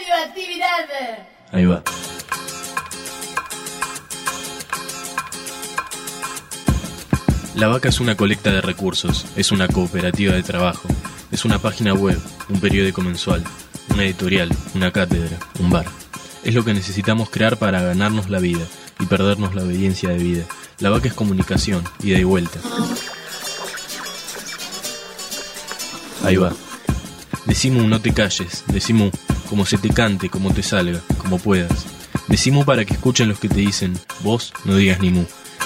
radioactividad. Ahí va. La Vaca es una colecta de recursos, es una cooperativa de trabajo, es una página web, un periódico mensual, una editorial, una cátedra, un bar. Es lo que necesitamos crear para ganarnos la vida y perdernos la obediencia de vida. La Vaca es comunicación, ida y vuelta. Ahí va. Decimos no te calles, decimos como se te cante, como te salga, como puedas. Decimos para que escuchen los que te dicen, vos no digas ni mu.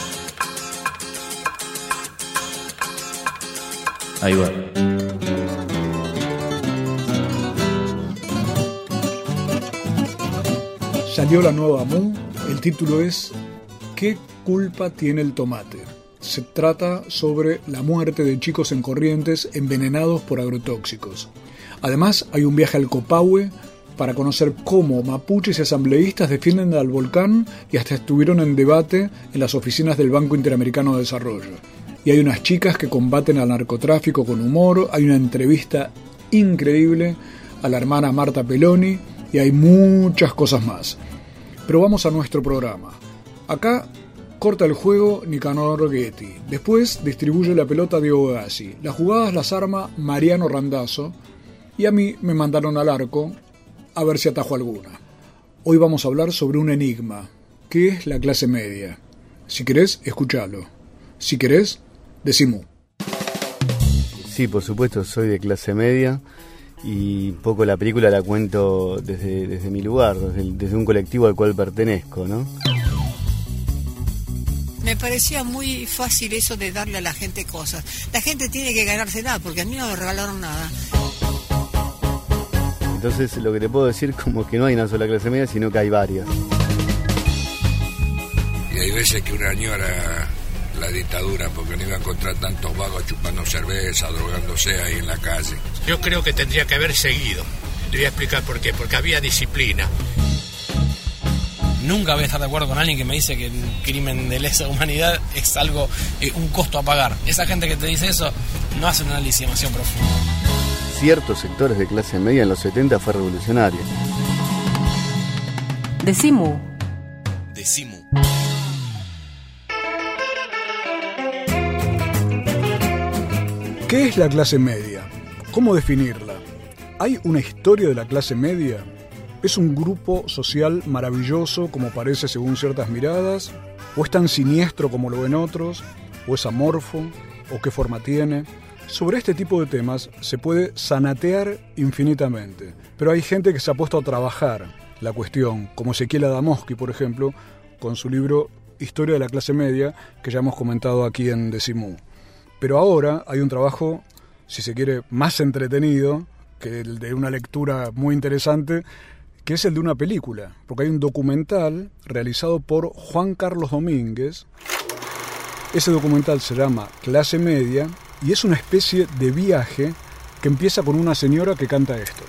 Ahí va. Salió la nueva Mu, el título es ¿Qué culpa tiene el tomate? Se trata sobre la muerte de chicos en Corrientes envenenados por agrotóxicos. Además, hay un viaje al Copahue para conocer cómo mapuches y asambleístas defienden al volcán y hasta estuvieron en debate en las oficinas del Banco Interamericano de Desarrollo. Y hay unas chicas que combaten al narcotráfico con humor, hay una entrevista increíble a la hermana Marta Peloni y hay muchas cosas más. Pero vamos a nuestro programa. Acá corta el juego Nicanor Ghetti. Después distribuye la pelota Diego Gassi. Las jugadas las arma Mariano Randazzo y a mí me mandaron al arco a ver si atajo alguna. Hoy vamos a hablar sobre un enigma. ¿Qué es la clase media? Si querés, escuchalo. Si querés, decimos. Sí, por supuesto, soy de clase media y un poco la película la cuento desde mi lugar, desde un colectivo al cual pertenezco, ¿no? Me parecía muy fácil eso de darle a la gente cosas. La gente tiene que ganarse nada, porque a mí no me regalaron nada. Entonces lo que te puedo decir como que no hay una sola clase media, sino que hay varias. Y hay veces que una añora la dictadura porque no iba a encontrar tantos vagos chupando cerveza, drogándose ahí en la calle. Yo creo que tendría que haber seguido. Le voy a explicar por qué. Porque había disciplina. Nunca voy a estar de acuerdo con alguien que me dice que el crimen de lesa humanidad es algo, un costo a pagar. Esa gente que te dice eso no hace un análisis demasiado profundo. Ciertos sectores de clase media en los 70 fue revolucionario. Decimu. ¿Qué es la clase media? ¿Cómo definirla? ¿Hay una historia de la clase media? ¿Es un grupo social maravilloso como parece según ciertas miradas? ¿O es tan siniestro como lo ven otros? ¿O es amorfo? ¿O qué forma tiene? Sobre este tipo de temas se puede zanatear infinitamente, pero hay gente que se ha puesto a trabajar la cuestión, como Ezequiel Adamowski, por ejemplo, con su libro Historia de la clase media, que ya hemos comentado aquí en Decimú. Pero ahora hay un trabajo, si se quiere, más entretenido que el de una lectura muy interesante, que es el de una película, porque hay un documental realizado por Juan Carlos Domínguez. Ese documental se llama Clase Media y es una especie de viaje que empieza con una señora que canta esto.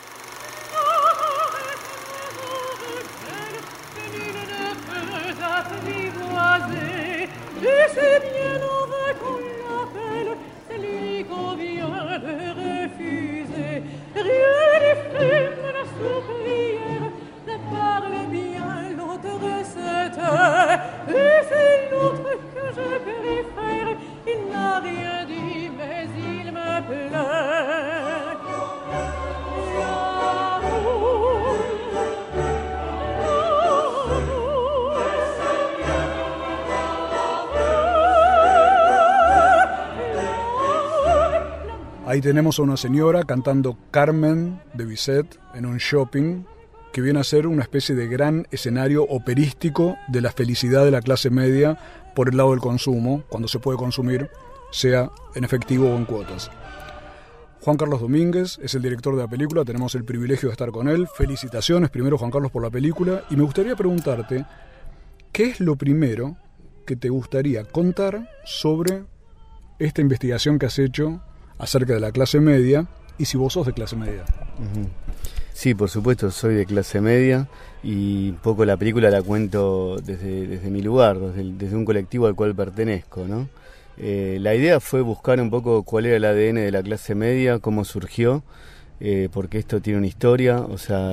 Ahí tenemos a una señora cantando Carmen de Bizet en un shopping que viene a ser una especie de gran escenario operístico de la felicidad de la clase media por el lado del consumo, cuando se puede consumir, sea en efectivo o en cuotas. Juan Carlos Domínguez es el director de la película, tenemos el privilegio de estar con él. Felicitaciones primero, Juan Carlos, por la película, y me gustaría preguntarte, ¿qué es lo primero que te gustaría contar sobre esta investigación que has hecho acerca de la clase media y si vos sos de clase media? Sí, por supuesto, soy de clase media y un poco la película la cuento desde mi lugar, desde un colectivo al cual pertenezco, ¿no? La idea fue buscar un poco cuál era el ADN de la clase media, cómo surgió, porque esto tiene una historia, o sea,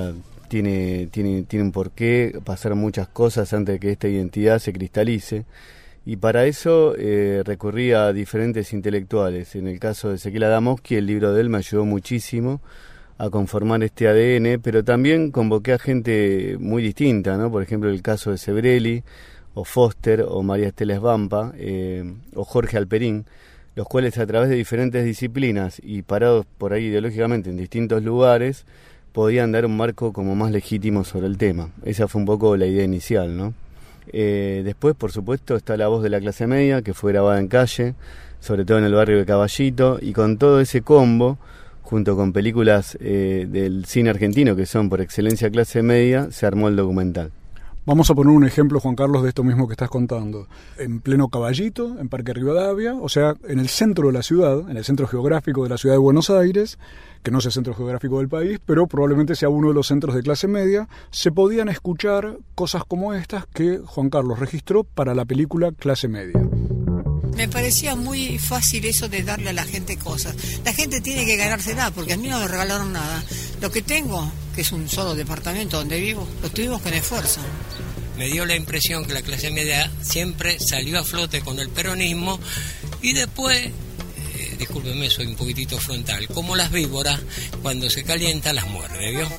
tiene un porqué, pasar muchas cosas antes de que esta identidad se cristalice. Y para eso recurrí a diferentes intelectuales. En el caso de Ezequiel Adamowski, el libro de él me ayudó muchísimo a conformar este ADN, pero también convoqué a gente muy distinta, ¿no? Por ejemplo, el caso de Sebrelli, o Foster, o María Estela Svampa, o Jorge Alperín, los cuales a través de diferentes disciplinas y parados por ahí ideológicamente en distintos lugares, podían dar un marco como más legítimo sobre el tema. Esa fue un poco la idea inicial, ¿no? Después, por supuesto, está La voz de la clase media, que fue grabada en calle, sobre todo en el barrio de Caballito, y con todo ese combo, junto con películas del cine argentino, que son por excelencia clase media, se armó el documental. Vamos a poner un ejemplo, Juan Carlos, de esto mismo que estás contando. En pleno Caballito, en Parque Rivadavia, o sea, en el centro de la ciudad, en el centro geográfico de la ciudad de Buenos Aires, que no es el centro geográfico del país, pero probablemente sea uno de los centros de clase media, se podían escuchar cosas como estas que Juan Carlos registró para la película Clase Media. Me parecía muy fácil eso de darle a la gente cosas. La gente tiene que ganarse nada, porque a mí no me regalaron nada. Lo que tengo, que es un solo departamento donde vivo, lo tuvimos con esfuerzo. Me dio la impresión que la clase media siempre salió a flote con el peronismo y después, discúlpeme, soy un poquitito frontal, como las víboras, cuando se calienta las muerde, ¿vio?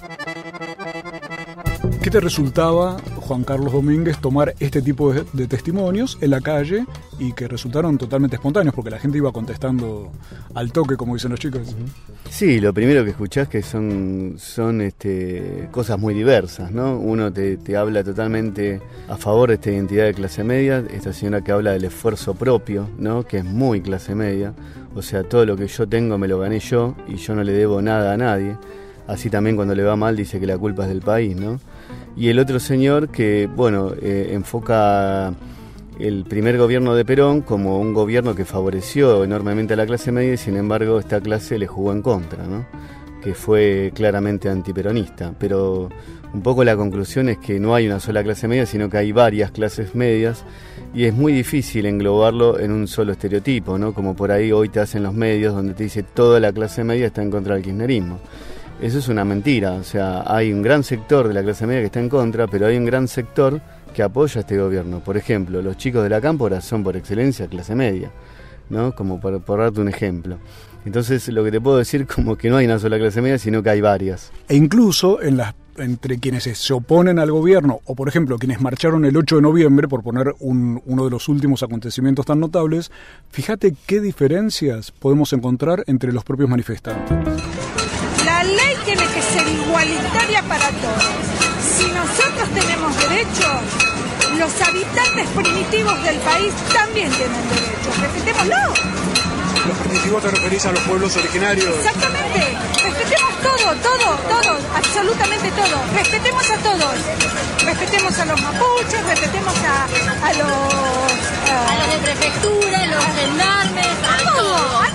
¿Qué te resultaba, Juan Carlos Domínguez, tomar este tipo de testimonios en la calle y que resultaron totalmente espontáneos, porque la gente iba contestando al toque, como dicen los chicos? Sí, lo primero que escuchás que son cosas muy diversas, ¿no? Uno te habla totalmente a favor de esta identidad de clase media, esta señora que habla del esfuerzo propio, ¿no? Que es muy clase media, o sea, todo lo que yo tengo me lo gané yo y yo no le debo nada a nadie. Así también cuando le va mal dice que la culpa es del país, ¿no? Y el otro señor que, bueno, enfoca el primer gobierno de Perón como un gobierno que favoreció enormemente a la clase media y sin embargo esta clase le jugó en contra, ¿no? Que fue claramente antiperonista. Pero un poco la conclusión es que no hay una sola clase media, sino que hay varias clases medias y es muy difícil englobarlo en un solo estereotipo, ¿no? Como por ahí hoy te hacen los medios donde te dice toda la clase media está en contra del kirchnerismo. Eso es una mentira, o sea, hay un gran sector de la clase media que está en contra, pero hay un gran sector que apoya a este gobierno. Por ejemplo, los chicos de la Cámpora son por excelencia clase media, ¿no? Como por darte un ejemplo. Entonces, lo que te puedo decir como que no hay una sola clase media, sino que hay varias. E incluso entre quienes se oponen al gobierno, o por ejemplo, quienes marcharon el 8 de noviembre, por poner uno de los últimos acontecimientos tan notables, fíjate qué diferencias podemos encontrar entre los propios manifestantes. La ley tiene que ser igualitaria para todos. Si nosotros tenemos derechos, los habitantes primitivos del país también tienen derechos. Respetémoslo. ¿Los primitivos te referís a los pueblos originarios? Exactamente. Respetemos todo, absolutamente todo. Respetemos a todos. Respetemos a los mapuches, respetemos a los de prefectura, los gendarmes, a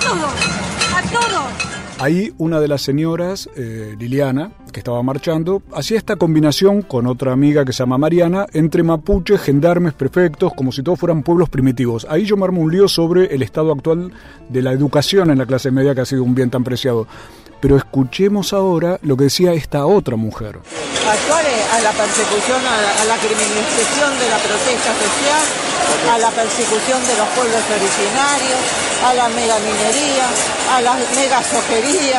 todos. Ahí una de las señoras, Liliana, que estaba marchando, hacía esta combinación con otra amiga que se llama Mariana, entre mapuches, gendarmes, prefectos, como si todos fueran pueblos primitivos. Ahí yo me armo un lío sobre el estado actual de la educación en la clase media, que ha sido un bien tan preciado. Pero escuchemos ahora lo que decía esta otra mujer. Actuar a la persecución, a la criminalización de la protesta social, a la persecución de los pueblos originarios, a la megaminería, a la megasojería,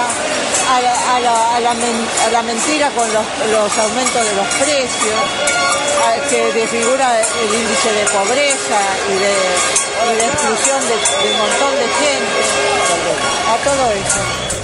a la mentira con los aumentos de los precios, que desfigura el índice de pobreza y de exclusión de un montón de gente, a todo eso.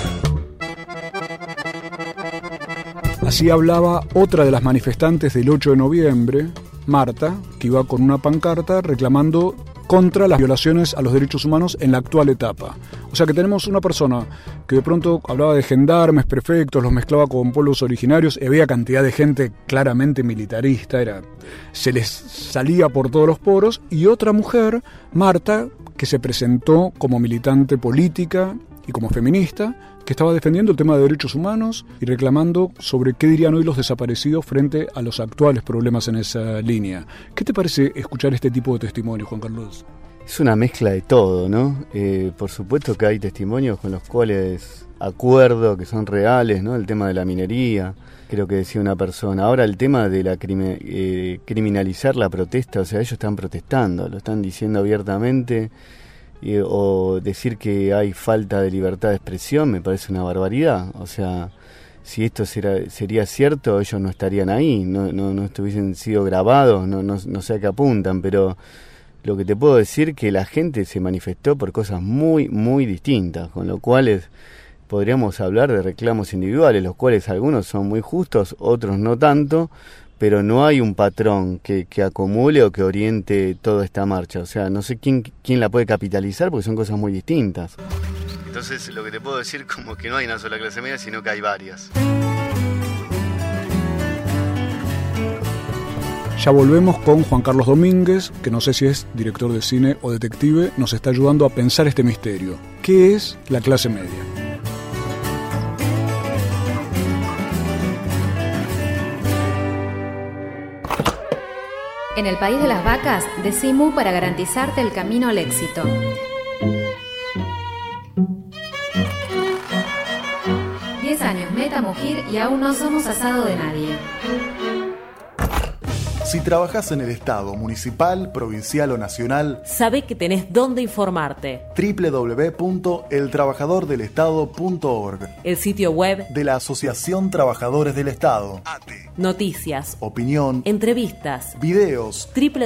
Así hablaba otra de las manifestantes del 8 de noviembre, Marta, que iba con una pancarta reclamando contra las violaciones a los derechos humanos en la actual etapa. O sea que tenemos una persona que de pronto hablaba de gendarmes, prefectos, los mezclaba con pueblos originarios, y había cantidad de gente claramente militarista, se les salía por todos los poros, y otra mujer, Marta, que se presentó como militante política y como feminista, que estaba defendiendo el tema de derechos humanos y reclamando sobre qué dirían hoy los desaparecidos frente a los actuales problemas en esa línea. ¿Qué te parece escuchar este tipo de testimonio, Juan Carlos? Es una mezcla de todo, ¿no? Por supuesto que hay testimonios con los cuales acuerdo, que son reales, ¿no? El tema de la minería, creo que decía una persona. Ahora el tema de la criminalizar la protesta, o sea, ellos están protestando, lo están diciendo abiertamente, o decir que hay falta de libertad de expresión me parece una barbaridad. O sea, si esto sería cierto, ellos no estarían ahí, no estuviesen sido grabados, no sé a qué apuntan, pero lo que te puedo decir que la gente se manifestó por cosas muy, muy distintas, con lo cual podríamos hablar de reclamos individuales, los cuales algunos son muy justos, otros no tanto, pero no hay un patrón que acumule o que oriente toda esta marcha. O sea, no sé quién la puede capitalizar porque son cosas muy distintas. Entonces, lo que te puedo decir como que no hay una sola clase media, sino que hay varias. Ya volvemos con Juan Carlos Domínguez, que no sé si es director de cine o detective, nos está ayudando a pensar este misterio. ¿Qué es la clase media? En el país de las vacas, decí mu para garantizarte el camino al éxito. Años meta mugir y aún no somos asado de nadie. Si trabajas en el Estado, municipal, provincial o nacional, sabe que tenés dónde informarte. www.eltrabajadordelestado.org, el sitio web de la Asociación Trabajadores del Estado. Noticias, opinión, entrevistas, videos.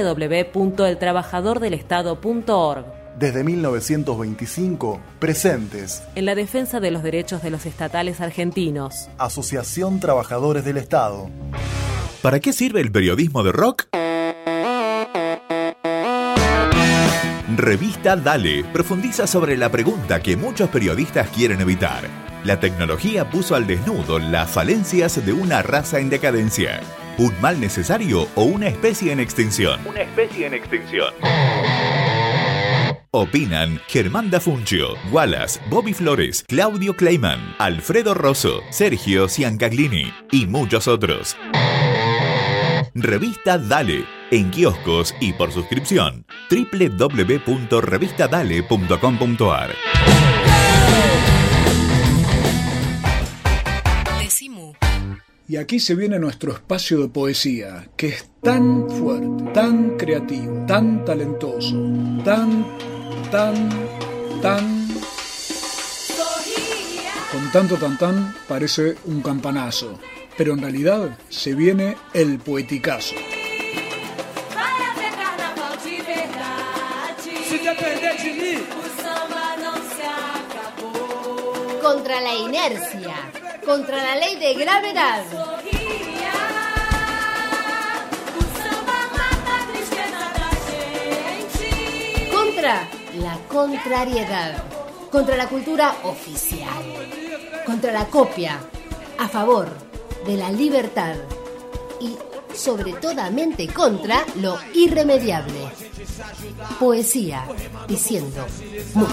www.eltrabajadordelestado.org. Desde 1925, presentes en la defensa de los derechos de los estatales argentinos. Asociación Trabajadores del Estado. ¿Para qué sirve el periodismo de rock? Revista Dale profundiza sobre la pregunta que muchos periodistas quieren evitar. La tecnología puso al desnudo las falencias de una raza en decadencia. ¿Un mal necesario o una especie en extinción? Una especie en extinción. Opinan Germán Dafuncio, Wallace, Bobby Flores, Claudio Kleiman, Alfredo Rosso, Sergio Ciancaglini y muchos otros. Revista Dale, en kioscos y por suscripción. www.revistadale.com.ar. Y aquí se viene nuestro espacio de poesía, que es tan fuerte, tan creativo, tan talentoso, tan... Con tanto tan, parece un campanazo, pero en realidad se viene el poeticazo. Contra la inercia, contra la ley de gravedad. Contra la contrariedad, contra la cultura oficial, contra la copia, a favor de la libertad y sobre todamente contra lo irremediable. Poesía diciendo mu.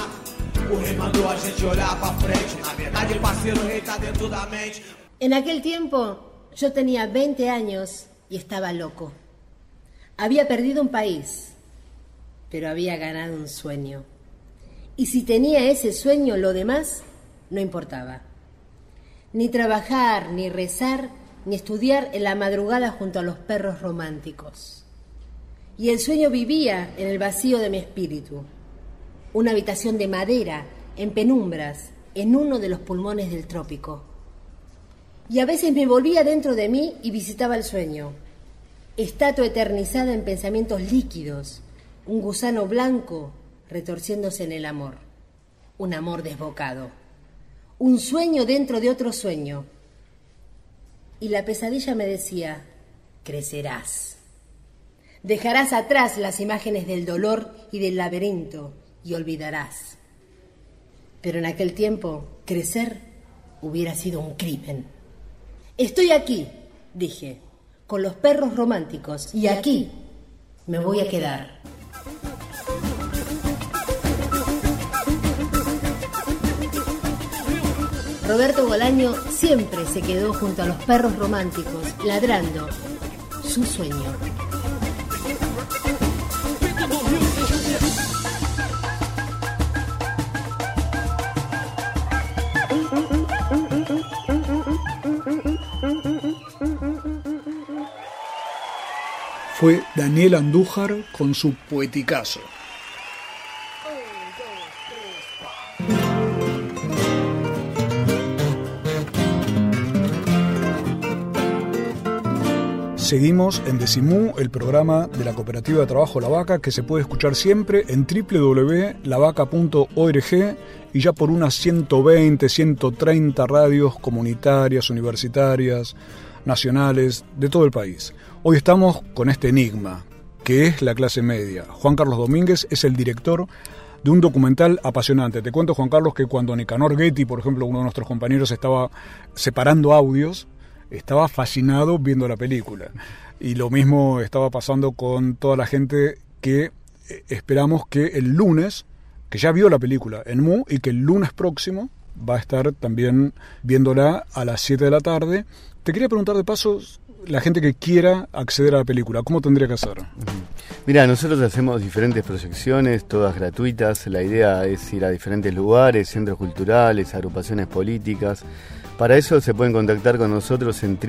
En aquel tiempo yo tenía 20 años y estaba loco. Había perdido un país, pero había ganado un sueño. Y si tenía ese sueño, lo demás no importaba. Ni trabajar, ni rezar, ni estudiar en la madrugada junto a los perros románticos. Y el sueño vivía en el vacío de mi espíritu. Una habitación de madera, en penumbras, en uno de los pulmones del trópico. Y a veces me volvía dentro de mí y visitaba el sueño. Estatua eternizada en pensamientos líquidos, un gusano blanco retorciéndose en el amor. Un amor desbocado. Un sueño dentro de otro sueño. Y la pesadilla me decía, crecerás. Dejarás atrás las imágenes del dolor y del laberinto y olvidarás. Pero en aquel tiempo, crecer hubiera sido un crimen. Estoy aquí, dije, con los perros románticos, y aquí me voy a quedar. Roberto Bolaño siempre se quedó junto a los perros románticos, ladrando su sueño. fue Daniel Andújar con su Poeticazo. Seguimos en Decimú, el programa de la Cooperativa de Trabajo La Vaca, que se puede escuchar siempre en www.lavaca.org y ya por unas 120, 130 radios comunitarias, universitarias, nacionales, de todo el país. Hoy estamos con este enigma, que es la clase media. Juan Carlos Domínguez es el director de un documental apasionante. Te cuento, Juan Carlos, que cuando Nicanor Getty, por ejemplo, uno de nuestros compañeros, estaba separando audios, estaba fascinado viendo la película. Y lo mismo estaba pasando con toda la gente que esperamos que el lunes, que ya vio la película en MU, y que el lunes próximo va a estar también viéndola a las 7 de la tarde. Te quería preguntar de paso, la gente que quiera acceder a la película, ¿cómo tendría que hacer? Mira, nosotros hacemos diferentes proyecciones, todas gratuitas. La idea es ir a diferentes lugares, centros culturales, agrupaciones políticas. Para eso se pueden contactar con nosotros en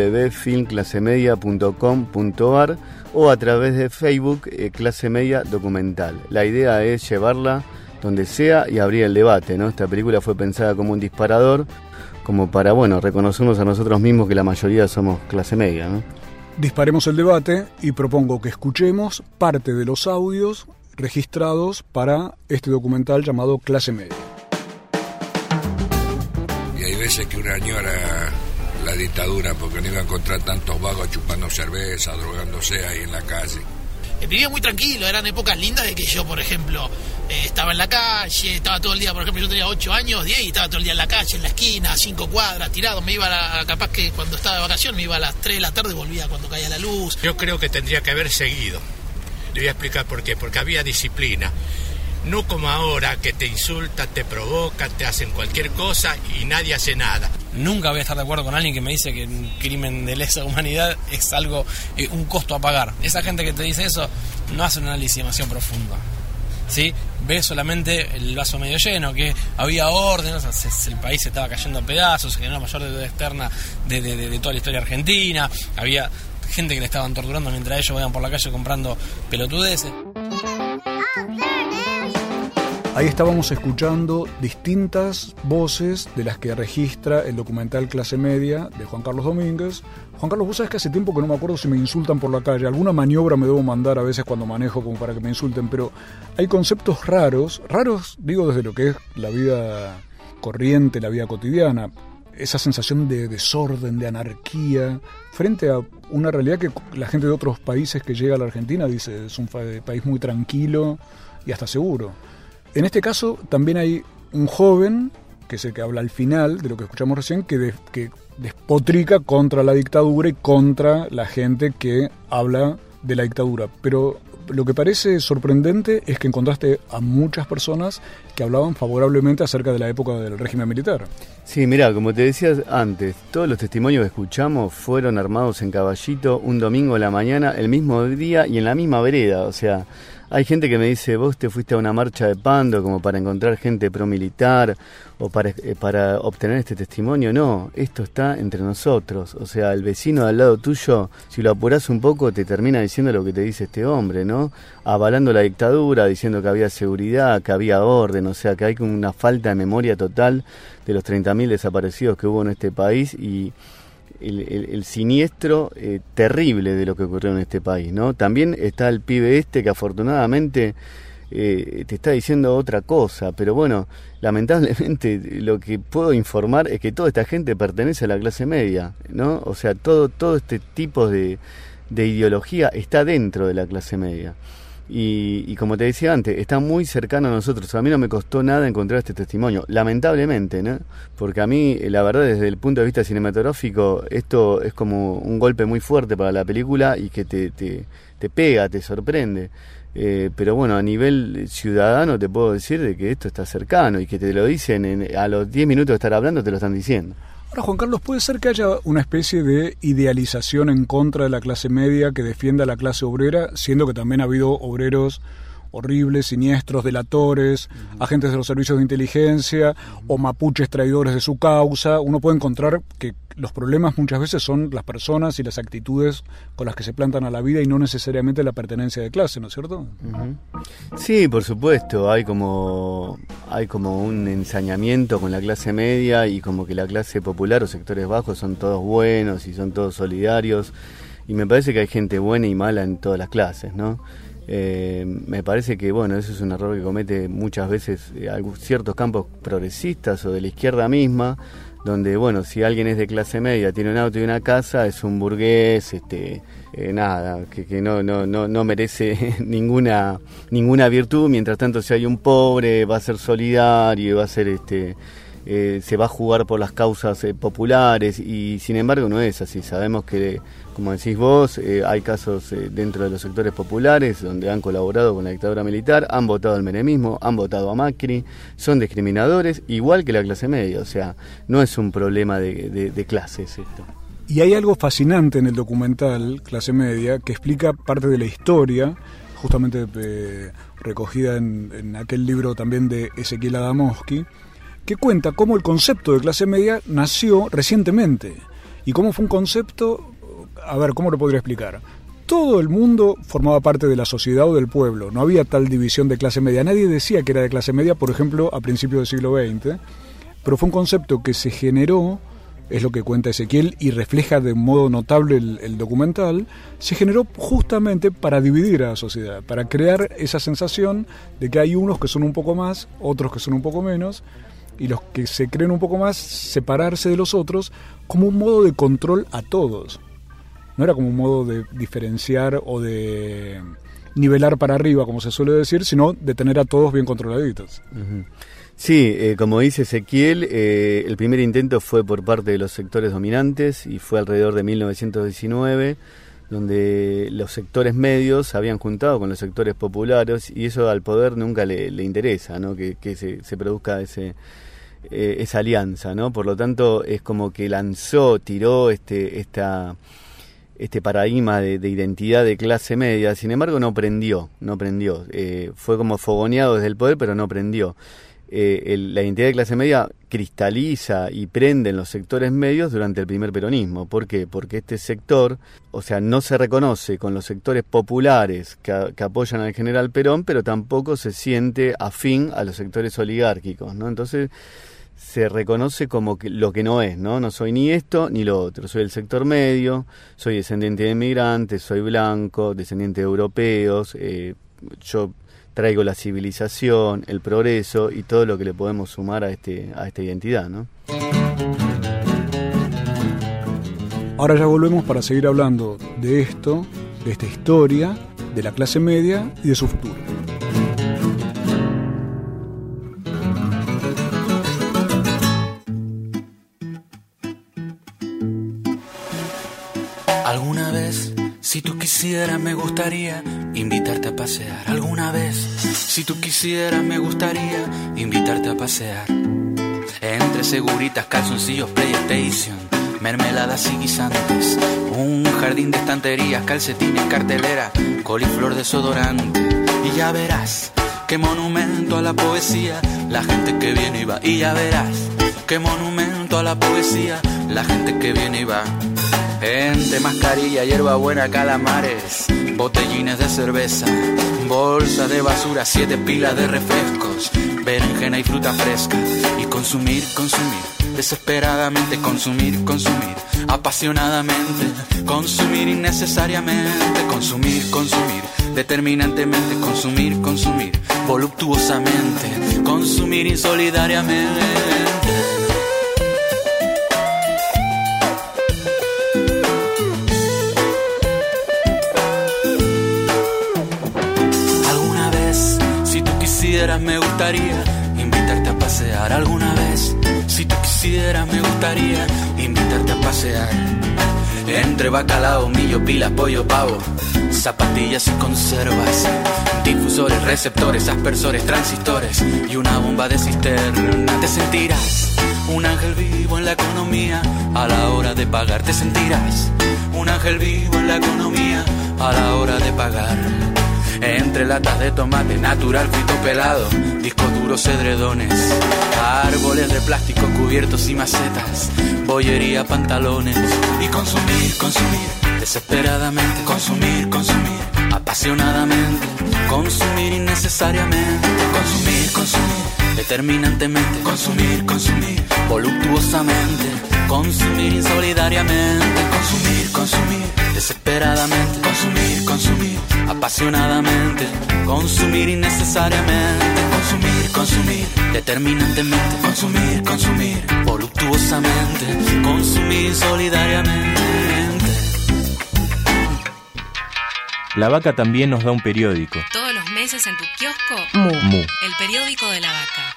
www.filmclasemedia.com.ar o a través de Facebook Clase Media Documental. La idea es llevarla donde sea y abrir el debate, ¿no? Esta película fue pensada como un disparador, como para, reconocernos a nosotros mismos que la mayoría somos clase media, ¿no? Disparemos el debate y propongo que escuchemos parte de los audios registrados para este documental llamado Clase Media. Hay veces que uno añora la dictadura porque no iba a encontrar tantos vagos chupando cerveza, drogándose ahí en la calle. Vivía muy tranquilo, eran épocas lindas de que yo, por ejemplo, estaba en la calle, estaba todo el día, por ejemplo, yo tenía 8 años, 10 y estaba todo el día en la calle, en la esquina, 5 cuadras, tirado. Me iba capaz que cuando estaba de vacaciones me iba a las 3 de la tarde y volvía cuando caía la luz. Yo creo que tendría que haber seguido. Le voy a explicar por qué. Porque había disciplina. No como ahora, que te insultan, te provocan, te hacen cualquier cosa y nadie hace nada. Nunca voy a estar de acuerdo con alguien que me dice que un crimen de lesa humanidad es algo, un costo a pagar. Esa gente que te dice eso no hace un análisis demasiado profundo, ¿sí? Ve solamente el vaso medio lleno, que había órdenes, el país se estaba cayendo a pedazos, se generó la mayor deuda externa de toda la historia argentina, había gente que le estaban torturando mientras ellos vayan por la calle comprando pelotudeces. Ahí estábamos escuchando distintas voces de las que registra el documental Clase Media de Juan Carlos Domínguez. Juan Carlos, vos sabés que hace tiempo que no me acuerdo si me insultan por la calle. Alguna maniobra me debo mandar a veces cuando manejo como para que me insulten, pero hay conceptos raros digo desde lo que es la vida corriente, la vida cotidiana, esa sensación de desorden, de anarquía, frente a una realidad que la gente de otros países que llega a la Argentina dice es un país muy tranquilo y hasta seguro. En este caso también hay un joven, que es el que habla al final de lo que escuchamos recién, que despotrica contra la dictadura y contra la gente que habla de la dictadura. Pero lo que parece sorprendente es que encontraste a muchas personas que hablaban favorablemente acerca de la época del régimen militar. Sí, mirá, como te decía antes, todos los testimonios que escuchamos fueron armados en Caballito un domingo a la mañana, el mismo día y en la misma vereda, o sea... Hay gente que me dice, vos te fuiste a una marcha de Pando como para encontrar gente promilitar o para obtener este testimonio. No, esto está entre nosotros. O sea, el vecino de al lado tuyo, si lo apurás un poco, te termina diciendo lo que te dice este hombre, ¿no? Avalando la dictadura, diciendo que había seguridad, que había orden, o sea, que hay una falta de memoria total de los 30.000 desaparecidos que hubo en este país y... El siniestro terrible de lo que ocurrió en este país, ¿no? También está el pibe que afortunadamente te está diciendo otra cosa, pero bueno, lamentablemente lo que puedo informar es que toda esta gente pertenece a la clase media, ¿no? O sea, todo este tipo de ideología está dentro de la clase media. Y como te decía antes, está muy cercano a nosotros. A mí no me costó nada encontrar este testimonio, lamentablemente, ¿no? Porque a mí, la verdad, desde el punto de vista cinematográfico, esto es como un golpe muy fuerte para la película y que te pega, te sorprende. Pero bueno, a nivel ciudadano te puedo decir de que esto está cercano y que te lo dicen a los 10 minutos de estar hablando, te lo están diciendo. Ahora, Juan Carlos, ¿puede ser que haya una especie de idealización en contra de la clase media que defienda a la clase obrera, siendo que también ha habido obreros horribles, siniestros, delatores, agentes de los servicios de inteligencia o mapuches traidores de su causa. Uno puede encontrar que los problemas muchas veces son las personas y las actitudes con las que se plantan a la vida y no necesariamente la pertenencia de clase, ¿no es cierto? Sí, por supuesto, hay como un ensañamiento con la clase media y como que la clase popular o sectores bajos son todos buenos y son todos solidarios, y me parece que hay gente buena y mala en todas las clases, ¿no? Me parece que, bueno, eso es un error que comete muchas veces ciertos campos progresistas o de la izquierda misma, donde, bueno, si alguien es de clase media, tiene un auto y una casa, es un burgués, nada, que no merece ninguna virtud. Mientras tanto, si hay un pobre, va a ser solidario, va a ser se va a jugar por las causas populares, y sin embargo no es así. Sabemos que, como decís vos, hay casos dentro de los sectores populares donde han colaborado con la dictadura militar, han votado al menemismo, han votado a Macri, son discriminadores, igual que la clase media. O sea, no es un problema de clases esto. Y hay algo fascinante en el documental Clase Media que explica parte de la historia, justamente recogida en aquel libro también de Ezequiel Adamowski, que cuenta cómo el concepto de clase media nació recientemente y cómo fue un concepto, a ver, ¿cómo lo podría explicar? Todo el mundo formaba parte de la sociedad o del pueblo, no había tal división de clase media, nadie decía que era de clase media, por ejemplo, a principios del siglo XX, pero fue un concepto que se generó, es lo que cuenta Ezequiel y refleja de un modo notable el documental, se generó justamente para dividir a la sociedad, para crear esa sensación de que hay unos que son un poco más, otros que son un poco menos, y los que se creen un poco más separarse de los otros como un modo de control a todos. No era como un modo de diferenciar o de nivelar para arriba, como se suele decir, sino de tener a todos bien controladitos. Uh-huh. Sí, como dice Ezequiel, el primer intento fue por parte de los sectores dominantes y fue alrededor de 1919, donde los sectores medios se habían juntado con los sectores populares, y eso al poder nunca le interesa, ¿no? Que se produzca esa alianza, ¿no? Por lo tanto, es como que tiró este paradigma de identidad de clase media. Sin embargo, no prendió. Fue como fogoneado desde el poder, pero no prendió. La identidad de clase media cristaliza y prende en los sectores medios durante el primer peronismo. ¿Por qué? Porque este sector, o sea, no se reconoce con los sectores populares que apoyan al general Perón, pero tampoco se siente afín a los sectores oligárquicos, ¿no? Entonces se reconoce como lo que no es, ¿no? No soy ni esto ni lo otro, soy el sector medio, soy descendiente de inmigrantes, soy blanco, descendiente de europeos, yo traigo la civilización, el progreso y todo lo que le podemos sumar a esta identidad, ¿no? Ahora ya volvemos para seguir hablando de esto, de esta historia, de la clase media y de su futuro. Alguna vez, si tú quisieras, me gustaría invitarte a pasear. Alguna vez, si tú quisieras, me gustaría invitarte a pasear. Entre seguritas, calzoncillos, PlayStation, mermeladas y guisantes, un jardín de estanterías, calcetines, cartelera, coliflor, desodorante. Y ya verás qué monumento a la poesía, la gente que viene y va. Y ya verás qué monumento a la poesía, la gente que viene y va. Gente, mascarilla, hierbabuena, calamares, botellines de cerveza, bolsa de basura, 7 pilas de refrescos, berenjena y fruta fresca. Y consumir, desesperadamente, consumir, apasionadamente, consumir innecesariamente, consumir, determinantemente, consumir, voluptuosamente, consumir insolidariamente. Me gustaría invitarte a pasear. Alguna vez, si tú quisieras, me gustaría invitarte a pasear. Entre bacalao, millo, pilas, pollo, pavo, zapatillas y conservas, difusores, receptores, aspersores, transistores y una bomba de cisterna. Te sentirás un ángel vivo en la economía a la hora de pagar. Te sentirás un ángel vivo en la economía a la hora de pagar. Entre latas de tomate natural frito pelado, discos duros, edredones, árboles de plástico cubiertos y macetas, bollería, pantalones. Y consumir, consumir, desesperadamente. Consumir, consumir, apasionadamente. Consumir innecesariamente. Consumir, consumir, determinantemente. Consumir, consumir, voluptuosamente. Consumir insolidariamente. Consumir, consumir, desesperadamente. Consumir, consumir, apasionadamente. Consumir innecesariamente. Consumir, consumir, determinantemente. Consumir, consumir, voluptuosamente. Consumir insolidariamente. La Vaca también nos da un periódico. Todos los meses en tu kiosco, Mu. el periódico de La Vaca.